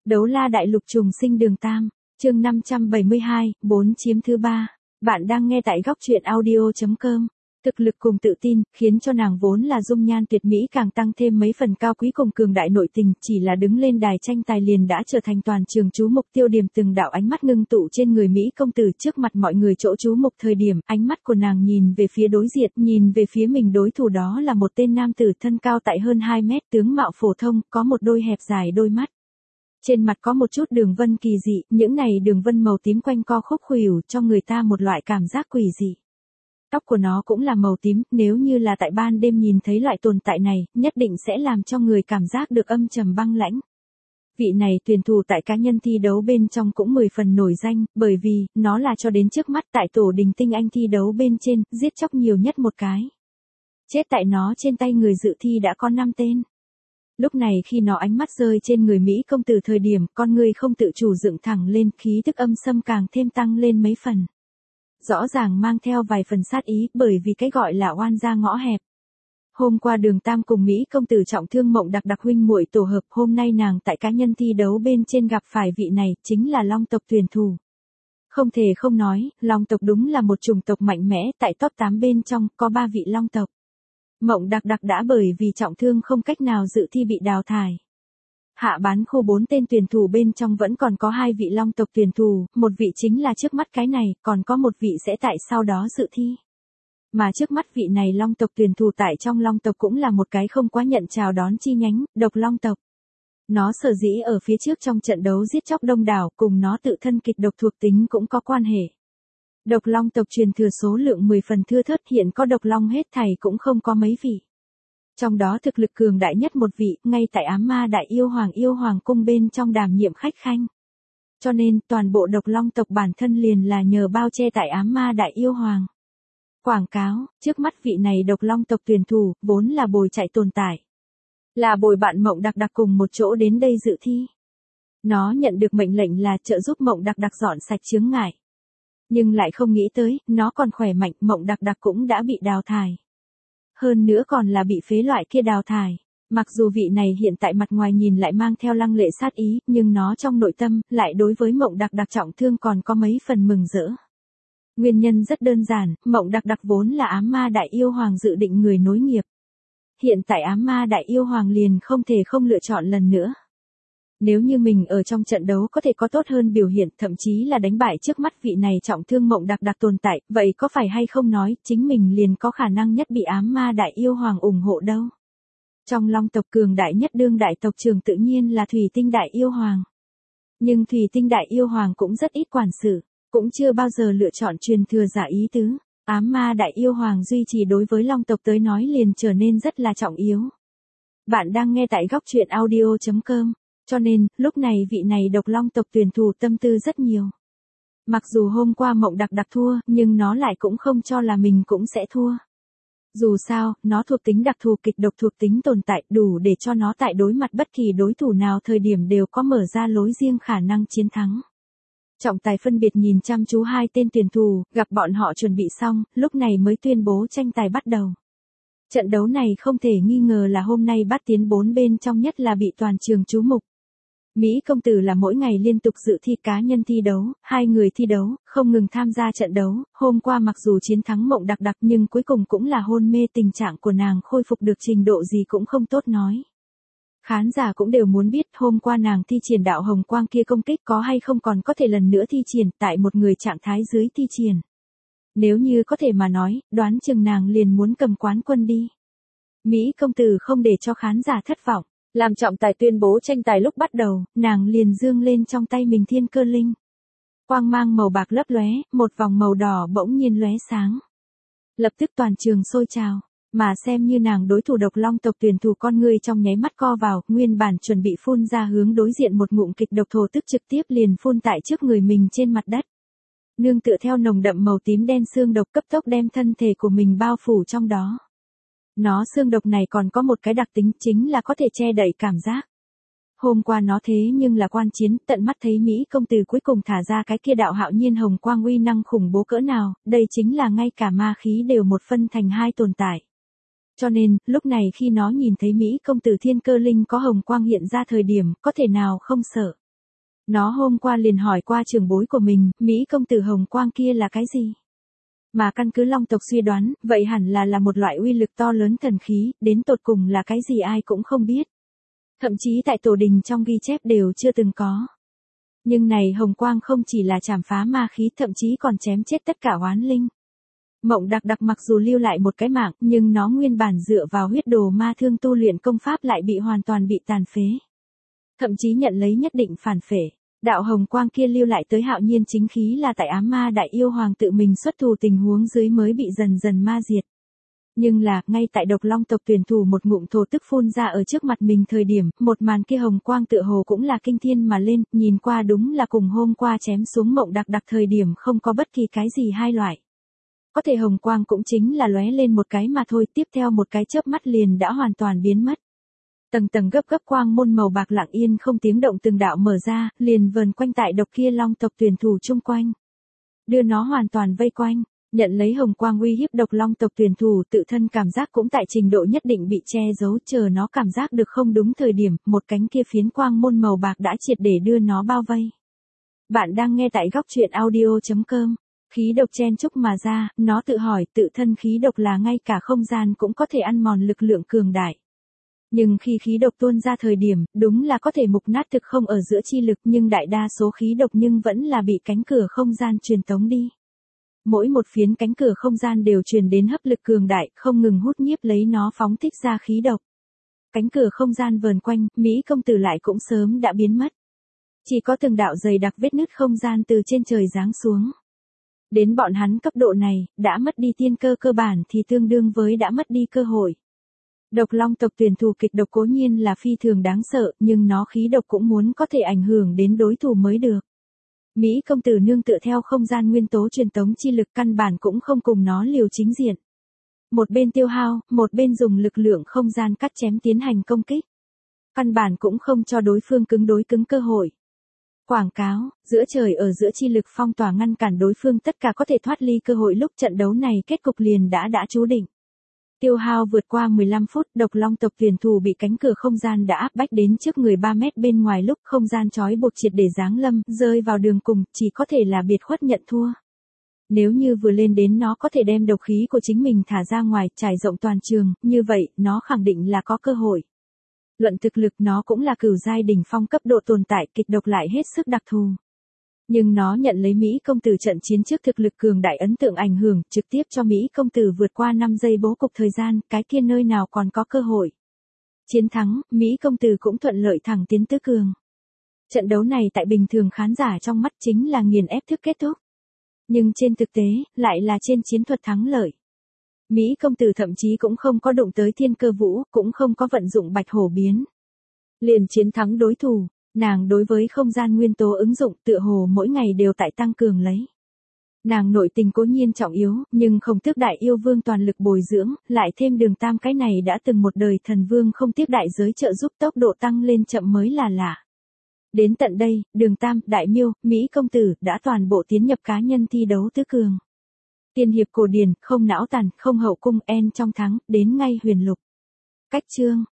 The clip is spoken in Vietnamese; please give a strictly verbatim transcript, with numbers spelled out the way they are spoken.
Đấu la đại lục trùng sinh đường tam, chương năm trăm bảy mươi hai, bốn chiếm thứ ba. Bạn đang nghe tại góc truyện audio chấm com. Thực lực cùng tự tin, khiến cho nàng vốn là dung nhan tuyệt mỹ càng tăng thêm mấy phần cao quý cùng cường đại nội tình, chỉ là đứng lên đài tranh tài liền đã trở thành toàn trường chú mục tiêu điểm, từng đạo ánh mắt ngưng tụ trên người Mỹ công tử trước mặt mọi người chỗ chú mục thời điểm, ánh mắt của nàng nhìn về phía đối diện, nhìn về phía mình đối thủ đó là một tên nam tử thân cao tại hơn hai mét, tướng mạo phổ thông, có một đôi hẹp dài đôi mắt. Trên mặt có một chút đường vân kỳ dị, những này đường vân màu tím quanh co khúc khuỷu cho người ta một loại cảm giác quỷ dị. Tóc của nó cũng là màu tím, nếu như là tại ban đêm nhìn thấy loại tồn tại này, nhất định sẽ làm cho người cảm giác được âm trầm băng lãnh. Vị này tuyển thủ tại cá nhân thi đấu bên trong cũng mười phần nổi danh, bởi vì, nó là cho đến trước mắt tại tổ đình tinh anh thi đấu bên trên, giết chóc nhiều nhất một cái. Chết tại nó trên tay người dự thi đã có năm tên. Lúc này khi nó ánh mắt rơi trên người Mỹ công tử thời điểm, con người không tự chủ dựng thẳng lên, khí tức âm xâm càng thêm tăng lên mấy phần. Rõ ràng mang theo vài phần sát ý, bởi vì cái gọi là oan gia ngõ hẹp. Hôm qua đường Tam cùng Mỹ công tử trọng thương Mộng Đặc Đặc huynh muội tổ hợp, hôm nay nàng tại cá nhân thi đấu bên trên gặp phải vị này, chính là Long tộc tuyển thủ. Không thể không nói, Long tộc đúng là một chủng tộc mạnh mẽ, tại top tám bên trong, có ba vị Long tộc. Mộng Đặc Đặc đã bởi vì trọng thương không cách nào dự thi bị đào thải. Hạ bán khu bốn tên tuyển thủ bên trong vẫn còn có hai vị Long tộc tuyển thủ, một vị chính là trước mắt cái này, còn có một vị sẽ tại sau đó dự thi. Mà trước mắt vị này Long tộc tuyển thủ tại trong Long tộc cũng là một cái không quá nhận chào đón chi nhánh, độc Long tộc. Nó sở dĩ ở phía trước trong trận đấu giết chóc đông đảo, cùng nó tự thân kịch độc thuộc tính cũng có quan hệ. Độc Long tộc truyền thừa số lượng mười phần thưa thớt, hiện có độc Long hết thảy cũng không có mấy vị. Trong đó thực lực cường đại nhất một vị, ngay tại ám ma đại yêu hoàng yêu hoàng cung bên trong đảm nhiệm khách khanh. Cho nên, toàn bộ độc Long tộc bản thân liền là nhờ bao che tại ám ma đại yêu hoàng. Quảng cáo, trước mắt vị này độc Long tộc tuyển thủ, vốn là bồi chạy tồn tại. Là bồi bạn Mộng Đặc Đặc cùng một chỗ đến đây dự thi. Nó nhận được mệnh lệnh là trợ giúp Mộng Đặc Đặc dọn sạch chướng ngại. Nhưng lại không nghĩ tới, nó còn khỏe mạnh, Mộng Đặc Đặc cũng đã bị đào thải. Hơn nữa còn là bị phế loại kia đào thải. Mặc dù vị này hiện tại mặt ngoài nhìn lại mang theo lăng lệ sát ý, nhưng nó trong nội tâm, lại đối với Mộng Đặc Đặc trọng thương còn có mấy phần mừng rỡ. Nguyên nhân rất đơn giản, Mộng Đặc Đặc vốn là ám ma đại yêu hoàng dự định người nối nghiệp. Hiện tại ám ma đại yêu hoàng liền không thể không lựa chọn lần nữa. Nếu như mình ở trong trận đấu có thể có tốt hơn biểu hiện, thậm chí là đánh bại trước mắt vị này trọng thương Mộng Đặc Đặc tồn tại, vậy có phải hay không nói, chính mình liền có khả năng nhất bị ám ma đại yêu hoàng ủng hộ đâu. Trong Long tộc cường đại nhất đương đại tộc trưởng tự nhiên là Thủy Tinh đại yêu hoàng. Nhưng Thủy Tinh đại yêu hoàng cũng rất ít quản sự, cũng chưa bao giờ lựa chọn truyền thừa giả ý tứ. Ám ma đại yêu hoàng duy trì đối với Long tộc tới nói liền trở nên rất là trọng yếu. Bạn đang nghe tại góc truyện audio chấm com. Cho nên, lúc này vị này độc Long tộc tuyển thủ tâm tư rất nhiều. Mặc dù hôm qua Mộng Đặc Đặc thua, nhưng nó lại cũng không cho là mình cũng sẽ thua. Dù sao, nó thuộc tính đặc thù kịch độc thuộc tính tồn tại đủ để cho nó tại đối mặt bất kỳ đối thủ nào thời điểm đều có mở ra lối riêng khả năng chiến thắng. Trọng tài phân biệt nhìn chăm chú hai tên tuyển thủ, gặp bọn họ chuẩn bị xong, lúc này mới tuyên bố tranh tài bắt đầu. Trận đấu này không thể nghi ngờ là hôm nay bắt tiến bốn bên trong nhất là bị toàn trường chú mục. Mỹ công tử là mỗi ngày liên tục dự thi cá nhân thi đấu, hai người thi đấu, không ngừng tham gia trận đấu, hôm qua mặc dù chiến thắng Mộng Đặc Đặc nhưng cuối cùng cũng là hôn mê, tình trạng của nàng khôi phục được trình độ gì cũng không tốt nói. Khán giả cũng đều muốn biết hôm qua nàng thi triển đạo hồng quang kia công kích có hay không còn có thể lần nữa thi triển tại một người trạng thái dưới thi triển. Nếu như có thể mà nói, đoán chừng nàng liền muốn cầm quán quân đi. Mỹ công tử không để cho khán giả thất vọng. Làm trọng tài tuyên bố tranh tài lúc bắt đầu, nàng liền dương lên trong tay mình thiên cơ linh. Quang mang màu bạc lấp lóe, một vòng màu đỏ bỗng nhiên lóe sáng. Lập tức toàn trường sôi trào, mà xem như nàng đối thủ độc Long tộc tuyển thủ con người trong nháy mắt co vào, nguyên bản chuẩn bị phun ra hướng đối diện một ngụm kịch độc thổ tức trực tiếp liền phun tại trước người mình trên mặt đất. Nương tựa theo nồng đậm màu tím đen xương độc cấp tốc đem thân thể của mình bao phủ trong đó. Nó xương độc này còn có một cái đặc tính chính là có thể che đậy cảm giác. Hôm qua nó thế nhưng là quan chiến, tận mắt thấy Mỹ công tử cuối cùng thả ra cái kia đạo hạo nhiên hồng quang uy năng khủng bố cỡ nào, đây chính là ngay cả ma khí đều một phân thành hai tồn tại. Cho nên, lúc này khi nó nhìn thấy Mỹ công tử thiên cơ linh có hồng quang hiện ra thời điểm, có thể nào không sợ. Nó hôm qua liền hỏi qua trưởng bối của mình, Mỹ công tử hồng quang kia là cái gì? Mà căn cứ Long tộc suy đoán, vậy hẳn là là một loại uy lực to lớn thần khí, đến tột cùng là cái gì ai cũng không biết. Thậm chí tại tổ đình trong ghi chép đều chưa từng có. Nhưng này hồng quang không chỉ là chảm phá ma khí, thậm chí còn chém chết tất cả oán linh. Mộng Đặc Đặc mặc dù lưu lại một cái mạng, nhưng nó nguyên bản dựa vào huyết đồ ma thương tu luyện công pháp lại bị hoàn toàn bị tàn phế. Thậm chí nhận lấy nhất định phản phệ. Đạo hồng quang kia lưu lại tới hạo nhiên chính khí là tại ám ma đại yêu hoàng tự mình xuất thủ tình huống dưới mới bị dần dần ma diệt. Nhưng là, ngay tại độc long tộc tuyển thủ một ngụm thổ tức phun ra ở trước mặt mình thời điểm, một màn kia hồng quang tựa hồ cũng là kinh thiên mà lên, nhìn qua đúng là cùng hôm qua chém xuống Mộng Đặc Đặc thời điểm không có bất kỳ cái gì hai loại. Có thể hồng quang cũng chính là lóe lên một cái mà thôi, tiếp theo một cái chớp mắt liền đã hoàn toàn biến mất. Tầng tầng gấp gấp quang môn màu bạc lặng yên không tiếng động từng đạo mở ra, liền vờn quanh tại độc kia long tộc tuyển thủ chung quanh. Đưa nó hoàn toàn vây quanh, nhận lấy hồng quang uy hiếp độc long tộc tuyển thủ, tự thân cảm giác cũng tại trình độ nhất định bị che giấu, chờ nó cảm giác được không đúng thời điểm, một cánh kia phiến quang môn màu bạc đã triệt để đưa nó bao vây. Bạn đang nghe tại góc truyện audio chấm com. Khí độc chen chúc mà ra, nó tự hỏi tự thân khí độc là ngay cả không gian cũng có thể ăn mòn lực lượng cường đại. Nhưng khi khí độc tuôn ra thời điểm, đúng là có thể mục nát thực không ở giữa chi lực, nhưng đại đa số khí độc nhưng vẫn là bị cánh cửa không gian truyền tống đi. Mỗi một phiến cánh cửa không gian đều truyền đến hấp lực cường đại, không ngừng hút nhiếp lấy nó phóng thích ra khí độc. Cánh cửa không gian vờn quanh, Mỹ công tử lại cũng sớm đã biến mất. Chỉ có từng đạo dày đặc vết nứt không gian từ trên trời giáng xuống. Đến bọn hắn cấp độ này, đã mất đi tiên cơ cơ bản thì tương đương với đã mất đi cơ hội. Độc long tộc tuyển thủ kịch độc cố nhiên là phi thường đáng sợ, nhưng nó khí độc cũng muốn có thể ảnh hưởng đến đối thủ mới được. Mỹ công tử nương tựa theo không gian nguyên tố truyền tống chi lực căn bản cũng không cùng nó liều chính diện. Một bên tiêu hao, một bên dùng lực lượng không gian cắt chém tiến hành công kích. Căn bản cũng không cho đối phương cứng đối cứng cơ hội. Quảng cáo, giữa trời ở giữa chi lực phong tỏa ngăn cản đối phương tất cả có thể thoát ly cơ hội lúc trận đấu này kết cục liền đã đã chú định. Tiêu hao vượt qua mười lăm phút, độc long tộc tuyển thủ bị cánh cửa không gian đã áp bách đến trước người ba mét bên ngoài lúc không gian trói buộc triệt để giáng lâm, rơi vào đường cùng, chỉ có thể là biệt khuất nhận thua. Nếu như vừa lên đến nó có thể đem độc khí của chính mình thả ra ngoài, trải rộng toàn trường, như vậy, nó khẳng định là có cơ hội. Luận thực lực nó cũng là cửu giai đỉnh phong cấp độ tồn tại, kịch độc lại hết sức đặc thù. Nhưng nó nhận lấy Mỹ công tử trận chiến trước thực lực cường đại ấn tượng ảnh hưởng, trực tiếp cho Mỹ công tử vượt qua năm giây bố cục thời gian, cái kia nơi nào còn có cơ hội. Chiến thắng, Mỹ công tử cũng thuận lợi thẳng tiến tứ cường. Trận đấu này tại bình thường khán giả trong mắt chính là nghiền ép thức kết thúc. Nhưng trên thực tế, lại là trên chiến thuật thắng lợi. Mỹ công tử thậm chí cũng không có đụng tới thiên cơ vũ, cũng không có vận dụng bạch hổ biến. Liền chiến thắng đối thủ. Nàng đối với không gian nguyên tố ứng dụng tựa hồ mỗi ngày đều tại tăng cường lấy. Nàng nội tình cố nhiên trọng yếu, nhưng không tiếc đại yêu vương toàn lực bồi dưỡng, lại thêm đường tam cái này đã từng một đời thần vương không tiếc đại giới trợ giúp tốc độ tăng lên chậm mới là lạ. Đến tận đây, đường tam, đại miêu, Mỹ công tử đã toàn bộ tiến nhập cá nhân thi đấu tứ cường. Tiên hiệp cổ điển, không não tàn, không hậu cung en trong thắng, đến ngay huyền lục. Cách chương.